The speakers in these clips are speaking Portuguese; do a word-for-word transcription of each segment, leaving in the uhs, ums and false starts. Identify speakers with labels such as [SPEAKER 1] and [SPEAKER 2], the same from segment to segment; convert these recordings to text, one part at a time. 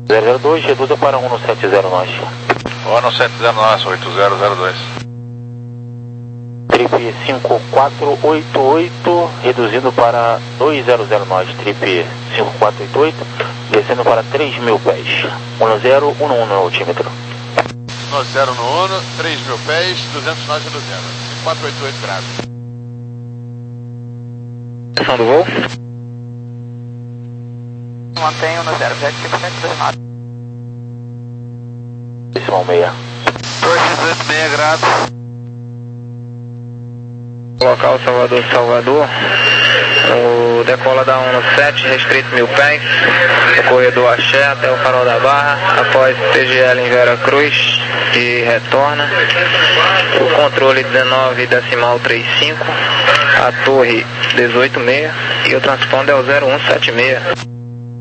[SPEAKER 1] zero zero dois, reduza para um no sete zero nós.
[SPEAKER 2] um no sete zero nós, oito zero zero dois.
[SPEAKER 1] Trip cinco quatro oito oito, reduzindo para dois zero zero nós. Trip cinco quatro oito oito, descendo para três mil pés. um no zero, um no um no altímetro.
[SPEAKER 2] um no zero no um, três mil pés, duzentos nós reduzindo. cinco quatro oito oito grave.
[SPEAKER 1] Atenção do voo.
[SPEAKER 3] Mantenho no zero sete cinco sete dois nove.
[SPEAKER 1] Decimal meia.
[SPEAKER 3] dois dezoito seis graus.
[SPEAKER 4] Local Salvador, Salvador. O decola da um no sete, restrito mil pés. O corredor Axé até o Farol da Barra. Após T G L em Vera Cruz. E retorna. O controle dezenove decimal trinta e cinco. A torre dezoito seis. E o transponder é o zero um sete seis.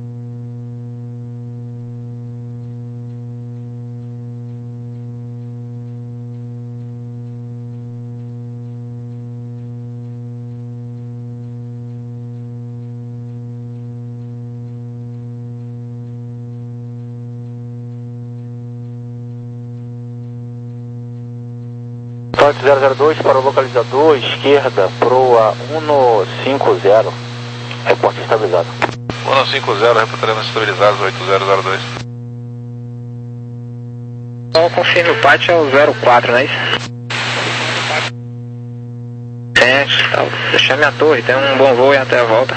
[SPEAKER 1] zero zero dois para o localizador, esquerda, proa um no cinco zero, reporte estabilizado.
[SPEAKER 2] um no cinco zero, reportaremos estabilizados, oito zero zero dois.
[SPEAKER 4] Então confirme o pátio é o zero quatro, não é isso? Gente, tá, deixar minha torre, tem um bom voo e até a volta.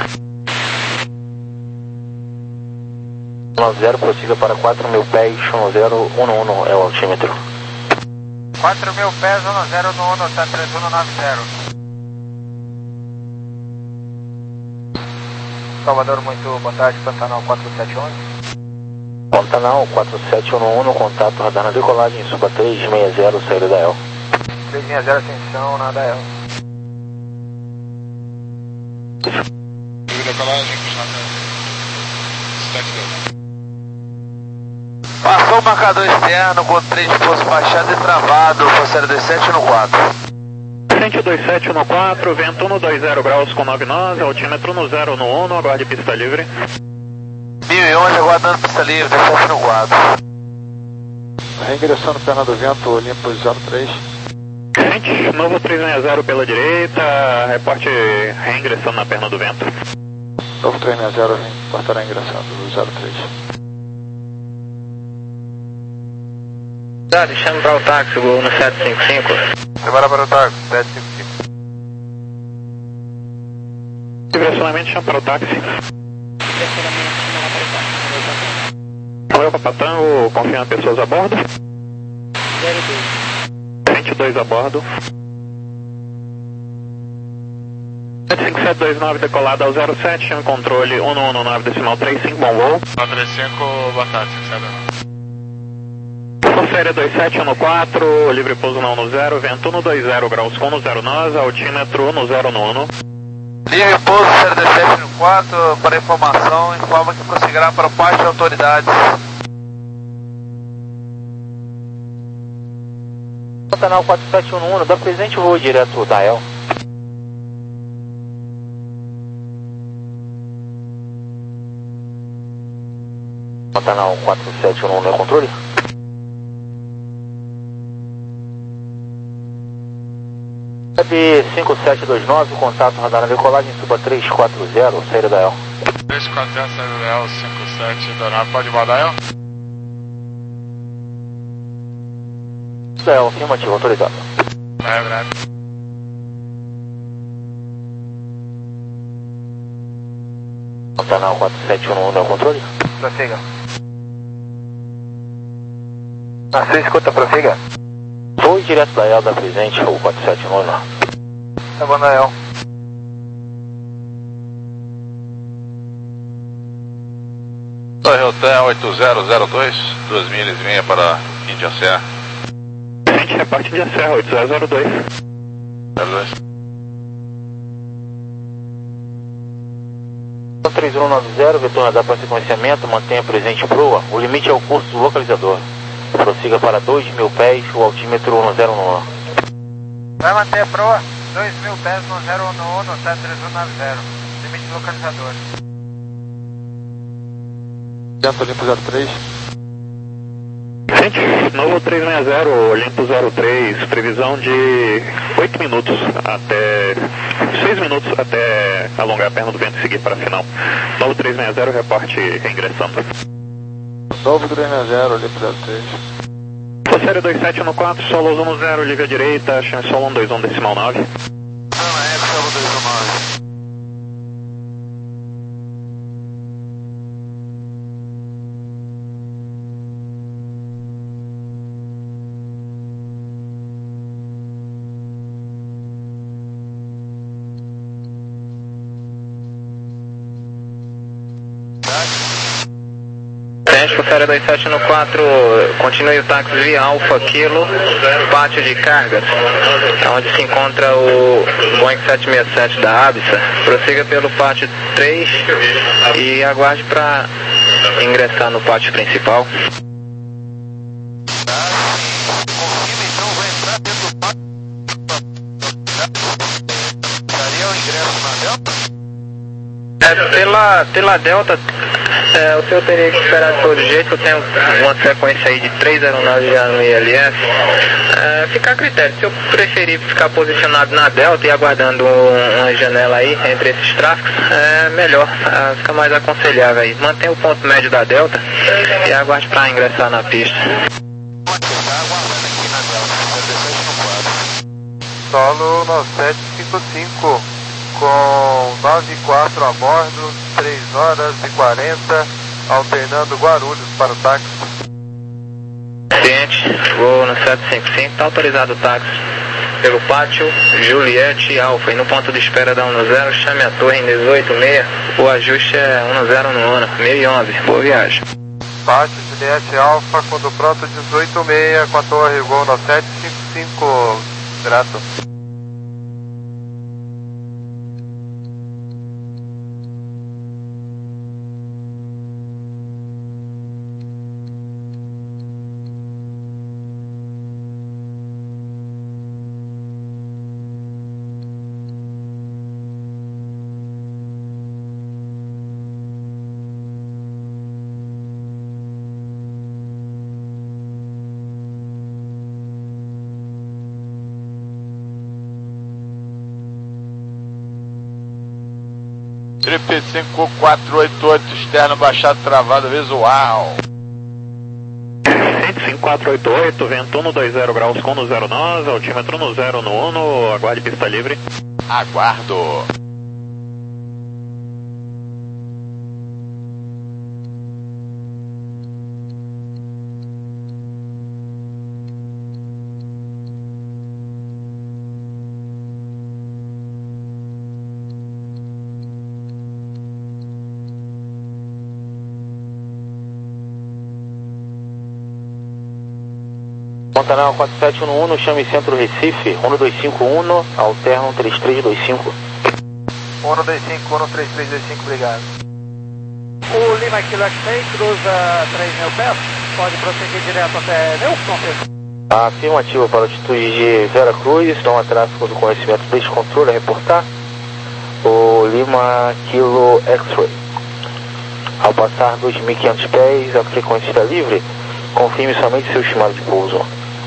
[SPEAKER 1] nove zero, prossiga para quatro mil pés, um zero um no um é o altímetro.
[SPEAKER 3] quatro mil pés, um zero no um, tá três um nove zero. Salvador, muito boa tarde, Pantanal quatro sete um.
[SPEAKER 1] Pantanal quatro sete um um, contato radar na decolagem, suba três seis zero, saída da E L.
[SPEAKER 3] três seis zero, atenção, nada E L.
[SPEAKER 2] Decolagem,
[SPEAKER 3] Passou o marcador externo com três poços baixado e travado, Forceiro dois sete no quatro.
[SPEAKER 4] Frente dois sete no quatro, vento no dois zero graus com nove nós, altímetro no zero no um, aguarde pista livre.
[SPEAKER 3] mil e onze, aguardando pista livre, dois sete no quatro.
[SPEAKER 2] Reingressando perna do vento, limpo zero três.
[SPEAKER 4] Frente, novo três seis zero pela direita, reporte reingressando na perna do vento.
[SPEAKER 2] Novo três seis zero, reportará ingressando zero três.
[SPEAKER 4] Tá, deixando para o táxi, voo no sete cinco cinco.
[SPEAKER 3] Prepara para o táxi, sete cinco cinco.
[SPEAKER 4] Direcionamento, chama para o táxi. Valeu, Papatango, confirma pessoas a bordo.
[SPEAKER 3] zero dois.
[SPEAKER 4] Frente dois a bordo. sete cinco sete dois nove decolada ao zero sete, chama controle um no um no nove decimal trinta e cinco, bom voo.
[SPEAKER 2] nove três cinco, boa tarde,
[SPEAKER 4] Série dois sete um no quatro, livre pouso não no zero, vento no dois zero graus com no zero nós, altímetro no zero no um.
[SPEAKER 3] Livre pouso, Série dois sete no quatro, para informação, informa que prosseguirá para o pátio de autoridades.
[SPEAKER 1] Pantanal quatro sete um no um, dá presente voo direto da E L. Pantanal quatro sete um no um é controle? cinco sete dois nove, contato radar na decolagem, suba três quatro zero, saída da E L.
[SPEAKER 2] três quatro zero, saída da E L, cinco sete dois nove, pode mandar E L?
[SPEAKER 1] Da E L, afirmativo, autorizado.
[SPEAKER 2] É, grave.
[SPEAKER 1] Pantanal quatro sete um no um é o controle?
[SPEAKER 3] Prossiga. Na sua escuta, prossiga.
[SPEAKER 1] Voo direto da E L, da presente, o quatro sete um no.
[SPEAKER 3] Tá bom, da E L.
[SPEAKER 2] Torre Hotel oito zero zero dois, duas milhas e meia para Índia Serra.
[SPEAKER 4] Frente, reparte Índia Serra, oito zero zero dois.
[SPEAKER 2] zero dois.
[SPEAKER 1] três um nove zero, vetor radar para sequenciamento, mantenha presente proa. O limite é o curso do localizador. Prossiga para dois mil pés, o altímetro no zero um.
[SPEAKER 3] Vai manter a proa, dois mil pés no zero um no sete três um nove zero. Limite localizador.
[SPEAKER 2] Vento limpo zero três.
[SPEAKER 5] Gente, novo trezentos e sessenta, Olimpo zero três, previsão de oito minutos até... seis minutos até alongar a perna do vento e seguir para a final. Novo trezentos e sessenta, reporte reingressando.
[SPEAKER 3] Novo trezentos e sessenta, Olimpo zero três.
[SPEAKER 5] Série dois sete no quatro, solo um zero, liga à direita, chance solo um dois um decimal nove.
[SPEAKER 3] Não, é solo dois um nove.
[SPEAKER 4] Série dois sete no quatro, continue o táxi via Alfa Kilo, pátio de cargas, onde se encontra o Boeing sete seis sete da Absa. Prossiga pelo pátio três e aguarde para ingressar no pátio principal. É, pela, pela Delta, é, o senhor teria que esperar de todo jeito. Eu tenho uma sequência aí de três aeronaves já no I L S. É, fica a critério. Se eu preferir ficar posicionado na Delta e aguardando um, uma janela aí entre esses tráficos, é melhor, é, fica mais aconselhável aí. Mantenha o ponto médio da Delta e aguarde para ingressar na pista.
[SPEAKER 3] Solo nove sete cinco cinco. Com nove e quatro a bordo, três horas e quarenta, alternando Guarulhos para o táxi.
[SPEAKER 4] Cliente, vou no sete cinco cinco, está autorizado o táxi pelo pátio Juliette Alfa. E no ponto de espera da um zero, chame a torre em dezoito seis, o ajuste é um zero no ano, mil e onze, boa viagem.
[SPEAKER 3] Pátio Juliette Alfa, quando pronto dezoito seis, com a torre Gol no sete cinco cinco, grato.
[SPEAKER 2] Trip cinco quatro oito oito, externo baixado travado visual.
[SPEAKER 5] cinco quatro oito oito, vento no dois zero graus com no zero nove, altímetro no zero no um, aguarde pista livre.
[SPEAKER 2] Aguardo.
[SPEAKER 1] Pantanal quatro sete um um, chame Centro Recife, um dois cinco um, alterno três três dois cinco.
[SPEAKER 3] um dois cinco um, três três dois cinco, obrigado.
[SPEAKER 6] O Lima Kilo X-Ray cruza três mil pés, pode prosseguir direto até Nelson.
[SPEAKER 1] Afirmativa para a altitude de Vera Cruz, então a tráfego do conhecimento deste controle a reportar. O Lima Kilo X-Ray. Ao passar dois mil e quinhentos pés, a frequência está livre, confirme somente seu estimado de pouso.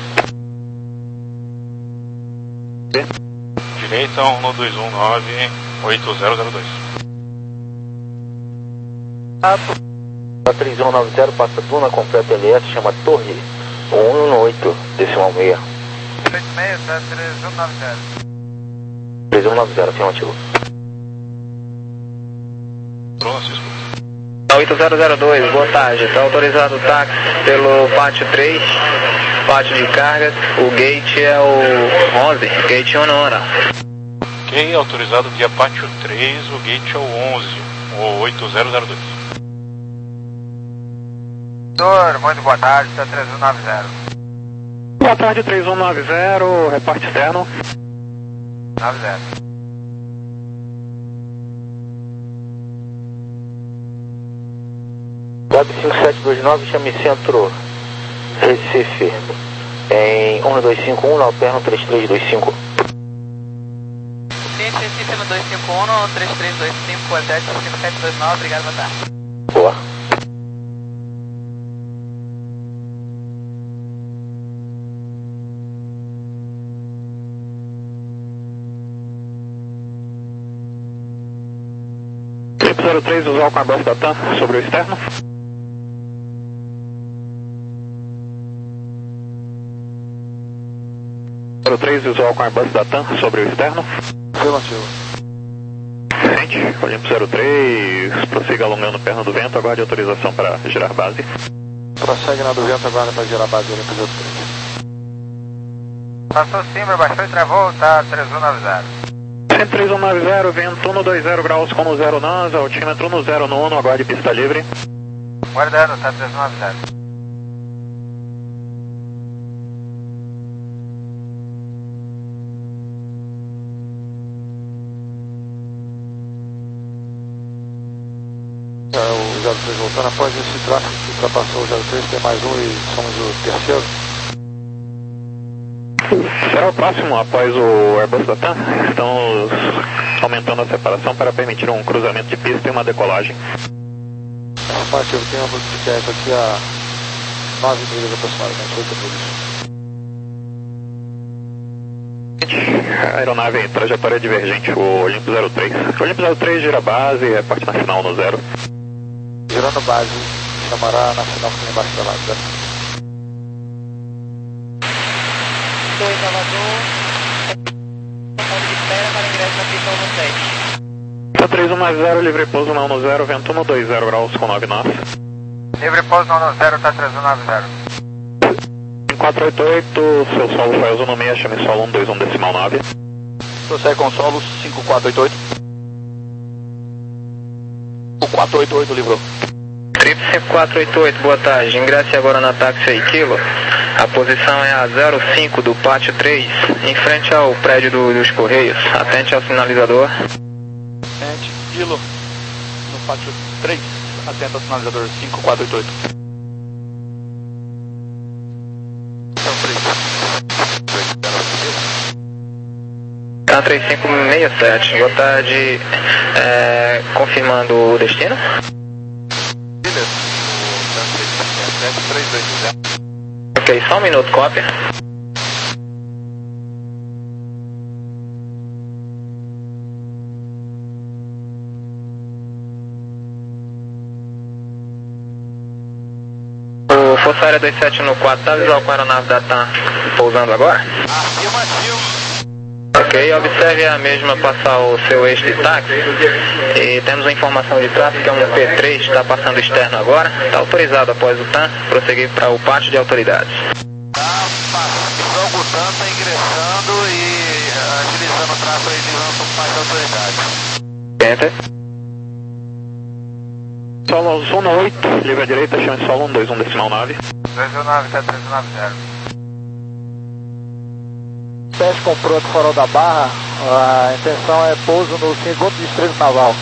[SPEAKER 2] Direita um dois um nove oito zero zero dois.
[SPEAKER 1] A três um nove zero passa Duna, completa L S, chama Torre um um oito, decimal seis.
[SPEAKER 3] três seis, três um nove zero.
[SPEAKER 1] três um nove zero, afirmativo.
[SPEAKER 2] Francisco.
[SPEAKER 4] oito zero zero dois, boa tarde. Está autorizado o táxi pelo pátio três, pátio de cargas. O gate é o onze, gate um hora.
[SPEAKER 2] Ok, autorizado via pátio três, o gate é o onze, o oito zero zero dois.
[SPEAKER 3] Senhor, muito boa tarde, está três um nove zero.
[SPEAKER 5] Boa tarde, três um nove zero, reporte externo.
[SPEAKER 3] nove zero.
[SPEAKER 1] Web cinco sete dois nove, chame Centro Recife em um dois cinco um, alterno três três dois cinco.
[SPEAKER 6] Cliente Recife no dois cinco um, três três dois cinco, Web cinco sete dois nove, obrigado, boa tarde.
[SPEAKER 1] Boa.
[SPEAKER 5] Olimpo zero três, visual com Airbus da TAM sobre o externo. zero três, visual com Airbus da TAM sobre o externo.
[SPEAKER 3] Afirmativo.
[SPEAKER 5] Frente, Olimpo zero três, prossiga alongando perna do vento, aguarde autorização para girar base.
[SPEAKER 3] Prossegue na do vento, aguarda para girar base Olimpo zero três.
[SPEAKER 6] Passou cima, baixou e travou, tá três um nove zero.
[SPEAKER 5] Centro três um nove zero, vento no dois zero graus com no zero nós, altímetro no zero no uno, aguarde pista livre.
[SPEAKER 6] Guardando, tá três um nove zero.
[SPEAKER 3] O zero três voltando, após esse tráfego que ultrapassou o zero três, tem mais um e somos o terceiro.
[SPEAKER 5] Será o próximo após o Airbus da TAM. Estamos aumentando a separação para permitir um cruzamento de pista e uma decolagem.
[SPEAKER 3] Afirmativo, tem uma multiplicação aqui a nove milhas aproximadamente, oito milhas.
[SPEAKER 5] A aeronave em trajetória divergente, o Olimpo zero três. O Olimpo zero três gira base e reparte na final no zero.
[SPEAKER 3] Girando base, chamará na final com embaixo da lado.
[SPEAKER 6] dois Salvador, ponto de espera para ingresso na pista um sete.
[SPEAKER 5] três um nove zero, livre pouso na um zero, vento no dois zero graus com nove nós.
[SPEAKER 6] Livre pouso na um zero, tá três um nove zero.
[SPEAKER 5] quatro oito oito, seu solo foi azul no meio, chame solo um dois um decimal nove.
[SPEAKER 2] Prossegue com solo cinco quatro oito oito. O quatro oito oito livrou.
[SPEAKER 4] Trip cinco quatro oito oito, boa tarde. Ingresse agora na táxi aí, Kilo. A posição é a zero cinco do pátio três, em frente ao prédio do, dos Correios. Atente ao sinalizador.
[SPEAKER 2] Atente, Kilo, no pátio três. Atento ao sinalizador cinco quatro oito oito.
[SPEAKER 4] Tá três cinco seis sete, boa tarde. É, confirmando o destino? Ok, só um minuto, cópia. O Força Aérea dois sete um quatro, tá visual com a aeronave da TAM pousando agora?
[SPEAKER 6] Afirmativo.
[SPEAKER 4] Ok, observe a mesma passar o seu eixo de táxi e temos uma informação de tráfego que é um P três, está passando externo agora, está autorizado após o TAM, prosseguir para o pátio de autoridades.
[SPEAKER 6] Tá passando, o TAM tá ingressando e agilizando o tráfego aí, visando o pátio de autoridade.
[SPEAKER 4] Enter.
[SPEAKER 5] Solo zona oito, livre à direita, chame solo um dois um decimal nove.
[SPEAKER 6] dois um nove, tá três um nove zero.
[SPEAKER 3] Teste com pronto farol da Barra, a intenção é pouso no segundo distrito naval.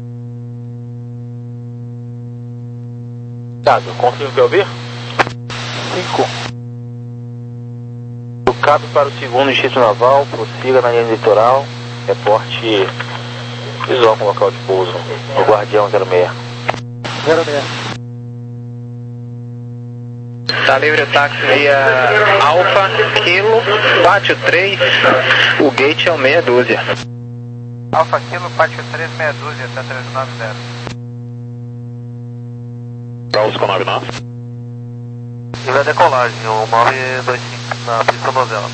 [SPEAKER 1] Thiago, confirma que eu ouvir?
[SPEAKER 3] cinco.
[SPEAKER 1] Do cabo para o segundo distrito naval, prossiga na linha litoral, reporte visual com local de pouso, no Guardião zero seis.
[SPEAKER 3] zero seis.
[SPEAKER 4] Está livre o táxi via Alfa, Kilo, pátio três, o gate é o meia dúzia.
[SPEAKER 6] Alfa Kilo, pátio três, meia dúzia, tá três um nove zero.
[SPEAKER 5] Graus com nove nós.
[SPEAKER 3] E vai decolagem, o nove dois cinco na pista novela.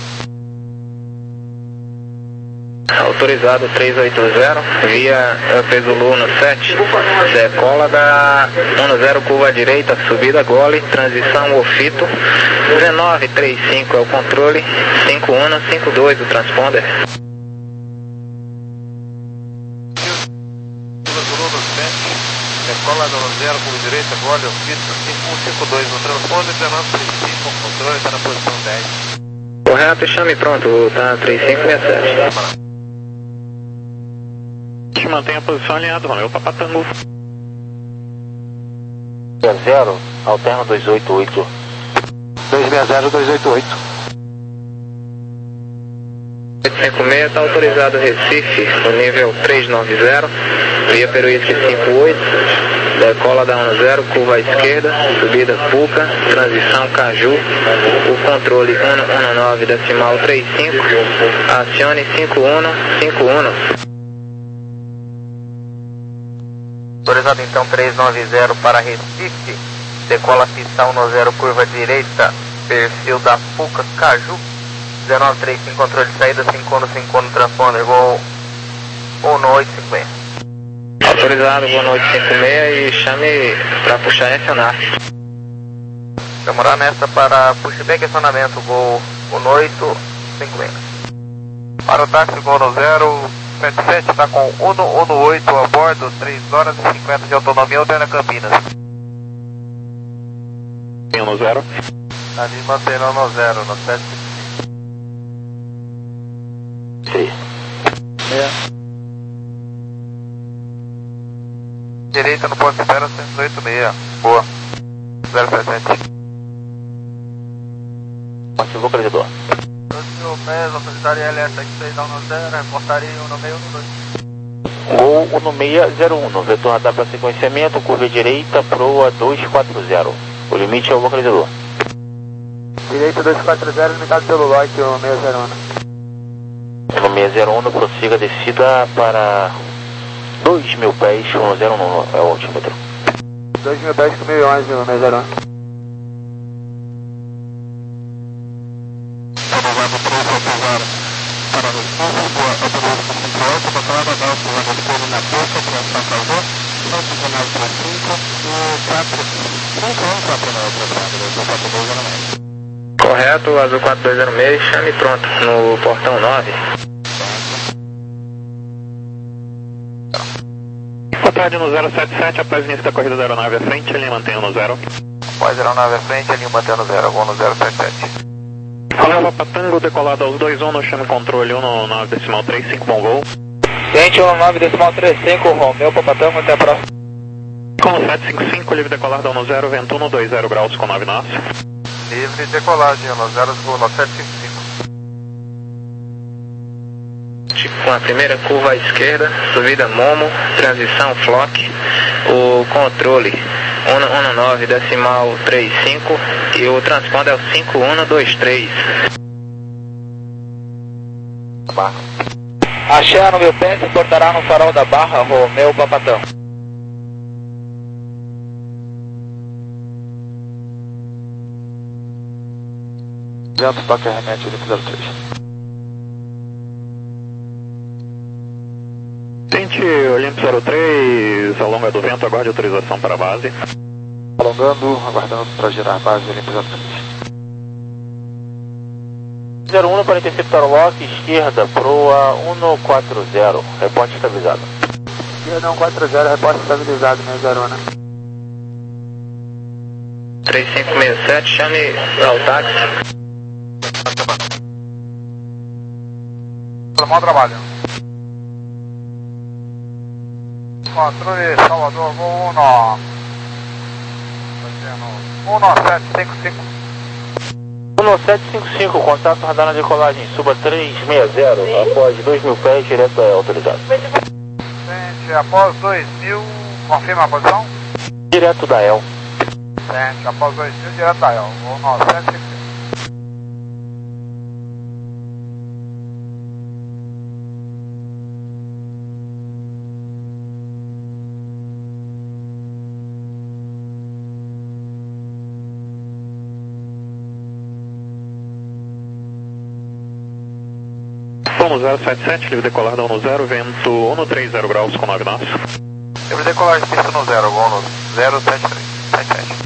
[SPEAKER 4] Autorizado três oito zero, via Pesulu no sete, decola da um zero curva à direita, subida gole, transição Ofito, dezenove trinta e cinco é o controle, cinco um cinco dois o transponder.
[SPEAKER 3] Pesulu no sete, decola da um zero curva à direita, gole, Ofito, cinco um cinco dois no transponder, dezenove trinta e cinco o controle, está na posição dez.
[SPEAKER 4] Correto, chame pronto, tá três cinco seis sete.
[SPEAKER 5] Mantenha a posição alinhada, Romeu Papatango.
[SPEAKER 1] zero, alterna dois oito oito.
[SPEAKER 3] dois seis zero, dois oito oito.
[SPEAKER 4] oito cinco seis está autorizado Recife, no nível três nove zero, via Peruísque cinco oito, decola da um zero, curva à esquerda, subida Puca, transição Caju, o controle um um nove decimal trinta e cinco, acione cinco um cinco um. Autorizado então três nove zero para Recife, decola pista um zero, curva direita, perfil da Fuca Caju, um nove três cinco, controle de saída, cinco um cinco um, transponder, gol um oito cinco seis. Autorizado, gol um oito cinco seis e chame para puxar e acionar. Demorar nessa para pushback e acionamento, gol um oito cinco seis.
[SPEAKER 3] Para o táxi, gol no zero, sete sete, está com um um oito a bordo, três horas e cinquenta de autonomia, Alterna Campinas.
[SPEAKER 5] no zero.
[SPEAKER 3] Ali mantendo no zero, no sete
[SPEAKER 1] Sim.
[SPEAKER 3] É. Direita no ponto de espera, cento e oito seis. Boa. zero sete sete.
[SPEAKER 1] Ativou o localizador.
[SPEAKER 3] dois mil, localizaria L S seis um zero, reportaria um seis um dois.
[SPEAKER 1] Gol um seis zero um, vetor radar para sequenciamento, curva direita, proa dois quatro zero. O limite é o localizador.
[SPEAKER 6] Direita dois quatro zero, limitado pelo lote um seis zero um.
[SPEAKER 1] um seis zero um, prossiga a descida para dois mil pés, um zero um é o altímetro.
[SPEAKER 6] dois mil pés com mil e onze, um seis zero um.
[SPEAKER 4] Correto, azul quatro dois zero seis, chame pronto no portão nove.
[SPEAKER 5] Boa tarde no zero sete sete, após início da corrida da aeronave à frente, ele mantém no zero.
[SPEAKER 3] Após a aeronave à frente, ele mantém no zero, gol no zero sete sete.
[SPEAKER 5] Alfa Patango, decolado aos dois um, no chame controle um nove decimal três cinco, bom voo.
[SPEAKER 4] Gente, um nove decimal três cinco, Romeu Papatango, até a próxima.
[SPEAKER 5] Com sete cinco cinco, livre decolado ao zero, vento um, dois zero graus com nove nós.
[SPEAKER 3] Livre decolagem, no zero, no sete cinco cinco.
[SPEAKER 4] Com a primeira curva à esquerda, subida Momo, transição Flock, o controle um nove decimal três cinco e o transponder é o cinco um dois três.
[SPEAKER 1] Barra.
[SPEAKER 4] Axé no meu pé, se portará no farol da Barra, Romeu Papatão.
[SPEAKER 6] Vento, toque remete, Olimpo zero três.
[SPEAKER 5] Tente Olimpo zero três, alonga do vento, aguarde autorização para a base.
[SPEAKER 6] Alongando, aguardando para girar a base, Olimpo zero três.
[SPEAKER 1] zero um para interceptar o lock, esquerda, proa um quatro zero, reporte estabilizado.
[SPEAKER 6] Esquerda um quatro zero, reporte estabilizado, seis zero um.
[SPEAKER 4] três cinco seis sete, chame ao táxi.
[SPEAKER 3] Bom trabalho. Controle Salvador, voo um sete cinco cinco.
[SPEAKER 1] um sete cinco cinco, contato radar na decolagem, suba três seis zero, após dois mil pés, direto é autorizado.
[SPEAKER 3] Gente, após dois mil, confirma a posição?
[SPEAKER 1] Direto da E L.
[SPEAKER 3] Gente, após dois mil, direto da E L, voo um sete cinco cinco.
[SPEAKER 5] Vamos zero sete sete, livre decolado ao zero, vento um três zero graus com nove nós.
[SPEAKER 3] Livre decolagem, pista no zero, gol no zero sete três, sete sete.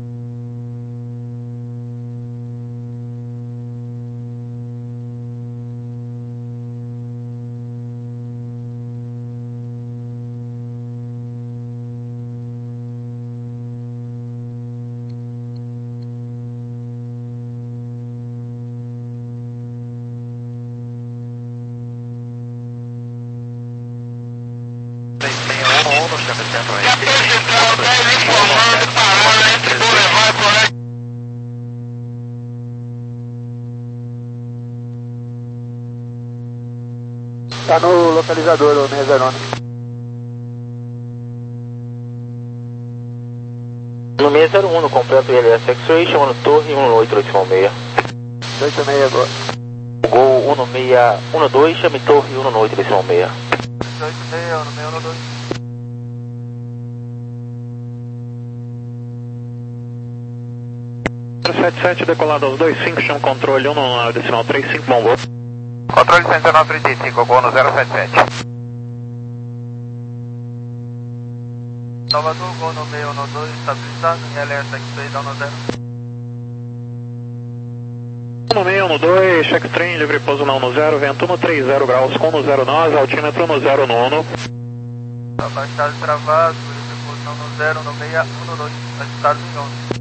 [SPEAKER 6] Tá no localizador, o seis zero um.
[SPEAKER 1] No seis zero um, no completo I L S X-Ray, chamando torre um oito oito seis.
[SPEAKER 6] oito seis agora.
[SPEAKER 1] Gol um seis um dois, chame torre um oito oito seis.
[SPEAKER 3] oito seis, um seis um dois.
[SPEAKER 5] sete sete, decolado aos dois cinco, chama controle um no decimal três cinco, bom voo.
[SPEAKER 3] Controle cento e nove trinta e cinco, gol no zero sete sete. Salvador, gol no meio no dois, estabilizado, e L S X-Ray down no zero.
[SPEAKER 5] No meio no dois, check train, livre pouso não no zero, vento no três zero graus, com no zero nós, altímetro no zero nono.
[SPEAKER 3] Abastado travado, livre pouso não no zero, no meio um no dois, agitado em onze.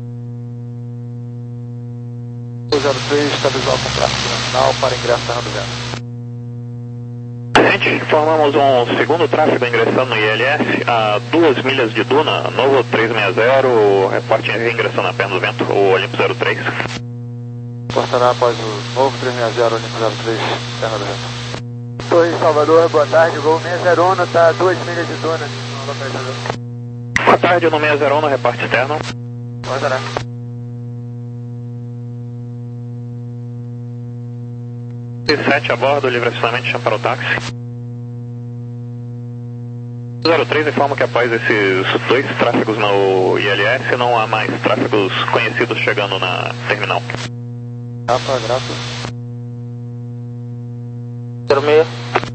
[SPEAKER 6] zero três, estabilizado com tráfego nacional para ingresso Fernando Vento.
[SPEAKER 5] Informamos um segundo tráfego ingressando no I L S a duas milhas de Duna, novo trezentos e sessenta, reporte ingressando a perna do vento, o Olimpo zero três.
[SPEAKER 6] Reportará após o novo trezentos e sessenta, Olimpo zero três, perna do vento. Torre Salvador, boa tarde, gol seiscentos e um, está a duas milhas de Duna, no localizador.
[SPEAKER 5] Boa tarde, no seiscentos e um, no reporte externo.
[SPEAKER 6] Guardará.
[SPEAKER 5] sete a bordo, livre acionamento, chama para o táxi. zero três informa que após esses dois tráfegos no I L S não há mais tráfegos conhecidos chegando na terminal.
[SPEAKER 6] Grapa, grapa.
[SPEAKER 1] zero seis.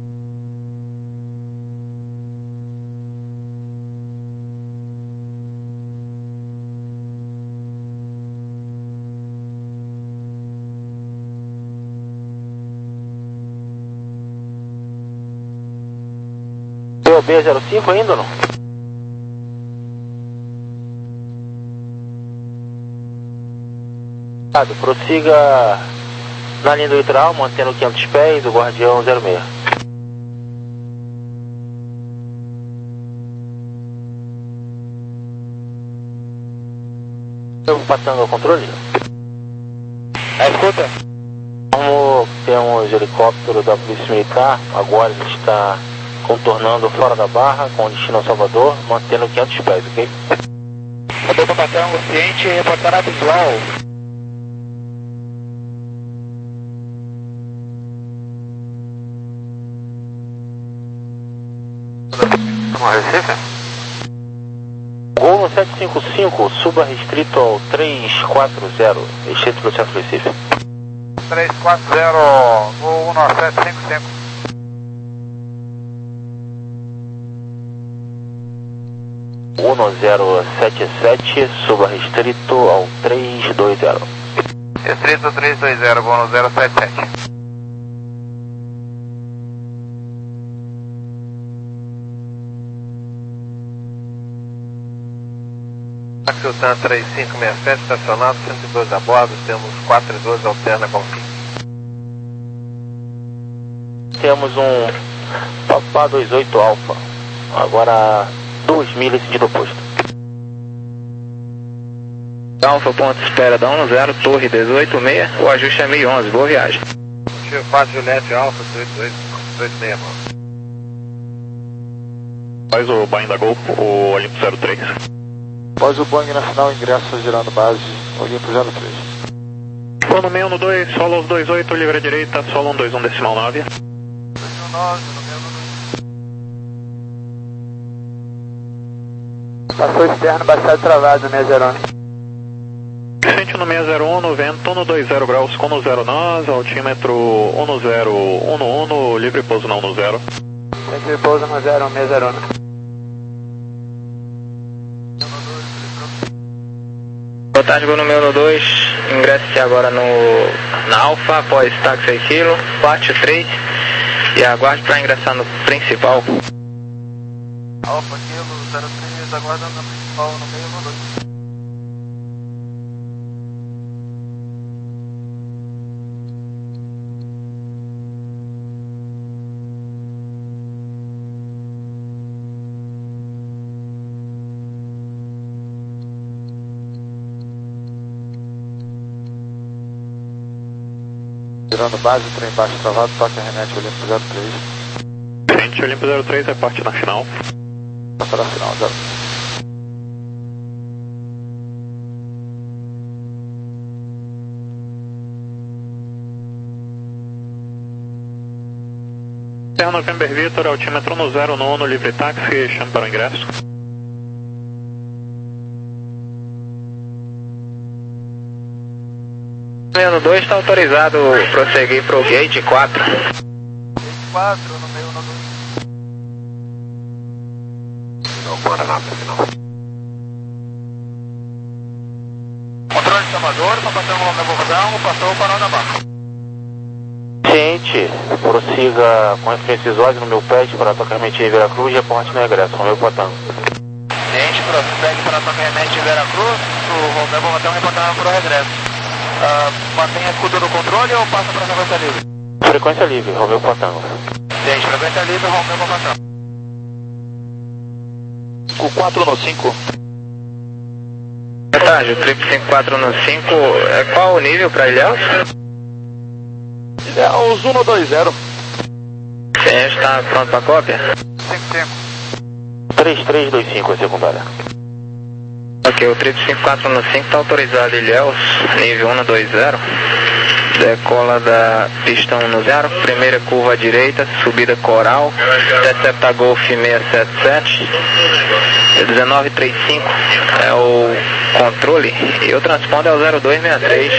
[SPEAKER 1] B zero cinco ainda ou não? Prossiga na linha do litoral, mantendo quinhentos pés, o Guardião zero seis. Estamos passando ao controle?
[SPEAKER 6] É, escuta.
[SPEAKER 1] Como temos helicóptero da Polícia Militar, agora ele está contornando fora da barra, com destino a Salvador, mantendo quinhentos pés, ok?
[SPEAKER 6] Cadê o patrão, o ciente, reportar a visual.
[SPEAKER 3] Vamos Recife?
[SPEAKER 1] Gol no sete cinco cinco, suba restrito ao três quatro zero, restrito pelo centro do Recife.
[SPEAKER 3] três quatro zero, gol um nove sete cinco cinco.
[SPEAKER 1] um zero sete sete, suba restrito ao três dois zero.
[SPEAKER 3] Restrito três dois zero, gol no zero sete sete. Axiltan três cinco seis sete, estacionado, cento e doze a bordo, temos quatro e doze, alterna com fim.
[SPEAKER 1] Temos um Papá vinte e oito Alfa, agora duas milhas sentido oposto.
[SPEAKER 4] Alfa, ponto de espera da um zero, torre dezoito seis, o ajuste é mil e onze, boa viagem.
[SPEAKER 3] Tio quatro Juliette Alfa, dezoito seis, mano.
[SPEAKER 5] Faz o Boeing da Gol, o Olimpo zero três.
[SPEAKER 6] Após o Boeing nacional, ingresso girando base, Olimpo zero três.
[SPEAKER 5] Vou no meio no dois, solo aos dois oito, livre à direita, solo um dois um decimal nove.
[SPEAKER 6] Passou externo, baixado travado, seiscentos e um.
[SPEAKER 5] Sente no seiscentos e um, no vento no dois zero graus, com no zero nós, altímetro um no zero, um no um, livre pouso não no zero.
[SPEAKER 6] Livre pouso no zero, seiscentos e um.
[SPEAKER 4] Boa tarde, vou no meu no dois, ingresse agora no, na Alfa, após táxi seis quilos, parte três, e aguarde para ingressar no principal.
[SPEAKER 3] Alfa, quilo, zero três, aguardando na principal, no meio no dois.
[SPEAKER 6] Girando base, trem baixo travado, toque remete Olimpo zero três.
[SPEAKER 5] Frente Olimpo zero três, reparte na final.
[SPEAKER 6] Passa na final, zero.
[SPEAKER 5] Terra November Vitor, altímetro no zero no um, livre táxi, chame para o ingresso.
[SPEAKER 4] Número dois está autorizado prosseguir para o gate quatro.
[SPEAKER 3] Gate quatro, no meio no dois.
[SPEAKER 2] Não, bora lá para final.
[SPEAKER 3] Controle de Salvador, para passar o Romeu Bordão, passou o Farol da Barra.
[SPEAKER 1] Ciente, prossiga com referência isóide no meu pad para tocar remetia em Veracruz e reporte no regresso, Romeu Potango.
[SPEAKER 3] Ciente, prossegue para tocar remetia em Veracruz, o Romeu Bordão reportando para o regresso. Uh, mantenha escudo no controle ou passa para a frequência livre?
[SPEAKER 1] Frequência livre, Romeu Potango.
[SPEAKER 3] Ciente, frequência livre, Romeu Bordão.
[SPEAKER 5] O quatro no cinco.
[SPEAKER 4] Boa tarde, o triplo cinco quatro no cinco, é qual o nível para Ilhéus?
[SPEAKER 5] Ilhéus um dois zero.
[SPEAKER 4] Sim, está pronto para cópia?
[SPEAKER 3] cinco cinco.
[SPEAKER 1] três três dois cinco, a secundária.
[SPEAKER 4] Ok, o triplo cinco quatro no cinco está autorizado, Ilhéus, nível um dois zero. Decola da pista um no zero, primeira curva à direita, subida coral, intercepta Golf seiscentos e setenta e sete, dezenove trinta e cinco é o controle e o transponder é o zero dois seis três.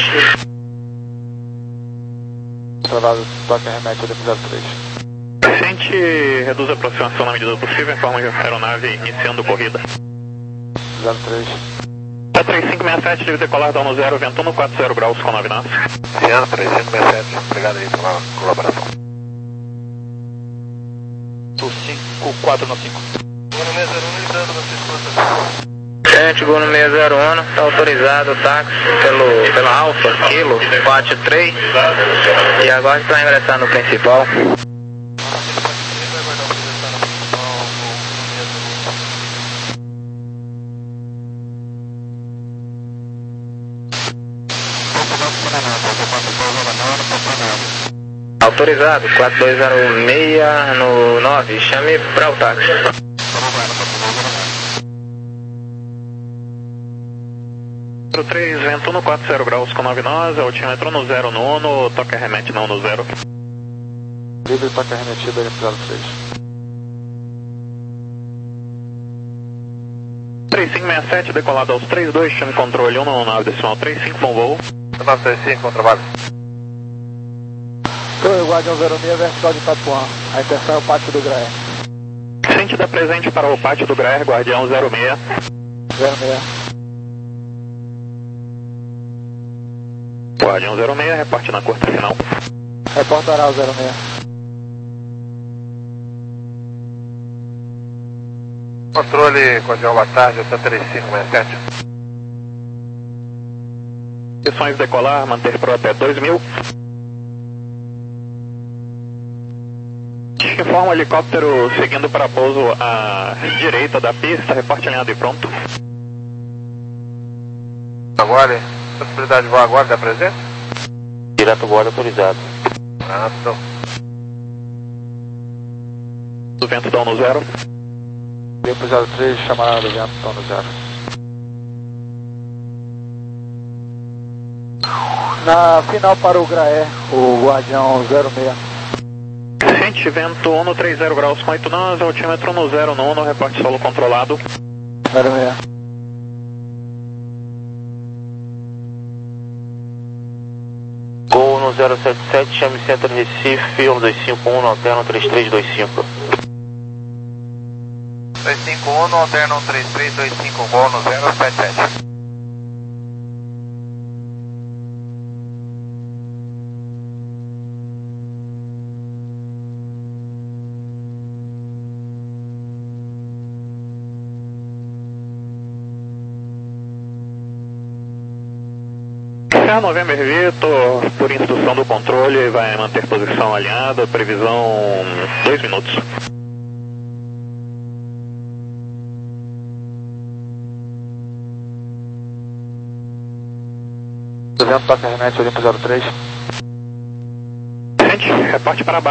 [SPEAKER 6] Travado, toque remete ali pro zero três.
[SPEAKER 5] Ciente, reduz a aproximação na medida do possível, informa a aeronave iniciando corrida.
[SPEAKER 6] zero três.
[SPEAKER 5] A três cinco seis sete, deve decolar down no zero, vento no quatro zero graus com nove nós.
[SPEAKER 2] Ciano, três cinco seis sete, obrigado aí pela colaboração.
[SPEAKER 5] O cinco quatro no cinco.
[SPEAKER 4] Gente, gol no seis zero um, está autorizado o táxi pelo, pela Alfa, Kilo quatro três, e agora está ingressar no principal. Autorizado, quatro dois zero seis no nove, chame para o táxi.
[SPEAKER 5] zero três, vento no quatro zero graus com nove nós, altímetro no zero nono, toca remete não no zero.
[SPEAKER 6] Livre toque remetido ali pro zero três.
[SPEAKER 5] três cinco seis sete, decolado aos três dois, chame controle um no nove decimal três cinco, bom voo.
[SPEAKER 2] nove três cinco, bom trabalho.
[SPEAKER 6] Então, Guardião zero seis, vertical de Itapuã. A intenção é o pátio do Graer.
[SPEAKER 5] Ciente da presente para o pátio do Graer, Guardião zero seis.
[SPEAKER 6] zero seis.
[SPEAKER 5] Guardião zero seis, reporte na curta final.
[SPEAKER 6] Reporta oral zero seis.
[SPEAKER 2] Controle, Guardião, boa tarde, essa três cinco seis sete.
[SPEAKER 5] Condições decolar, manter pro até dois mil. Informa o helicóptero seguindo para pouso à direita da pista, reporte alinhado e pronto.
[SPEAKER 2] Agora, possibilidade de voar agora, dá presente?
[SPEAKER 1] Direto agora autorizado.
[SPEAKER 2] Ah, então.
[SPEAKER 5] O vento down no zero.
[SPEAKER 6] Vem pro zero três, chamada do vento, estão no zero. Na final para o Graer, o Guardião zero seis.
[SPEAKER 5] Ciente, vento um no três zero graus com oito nós, altímetro no zero nono, reporte solo controlado.
[SPEAKER 6] zero seis.
[SPEAKER 1] Gol no zero sete sete, chame Centro Recife, um dois cinco um, alterno três três dois cinco.
[SPEAKER 3] dois cinco um, alterno três três dois cinco, gol no zero sete sete.
[SPEAKER 5] A November Vitor, por instrução do controle, vai manter posição alinhada, previsão dois minutos.
[SPEAKER 6] O vento toca remete ali pro zero três.
[SPEAKER 5] Gente, reporte para baixo.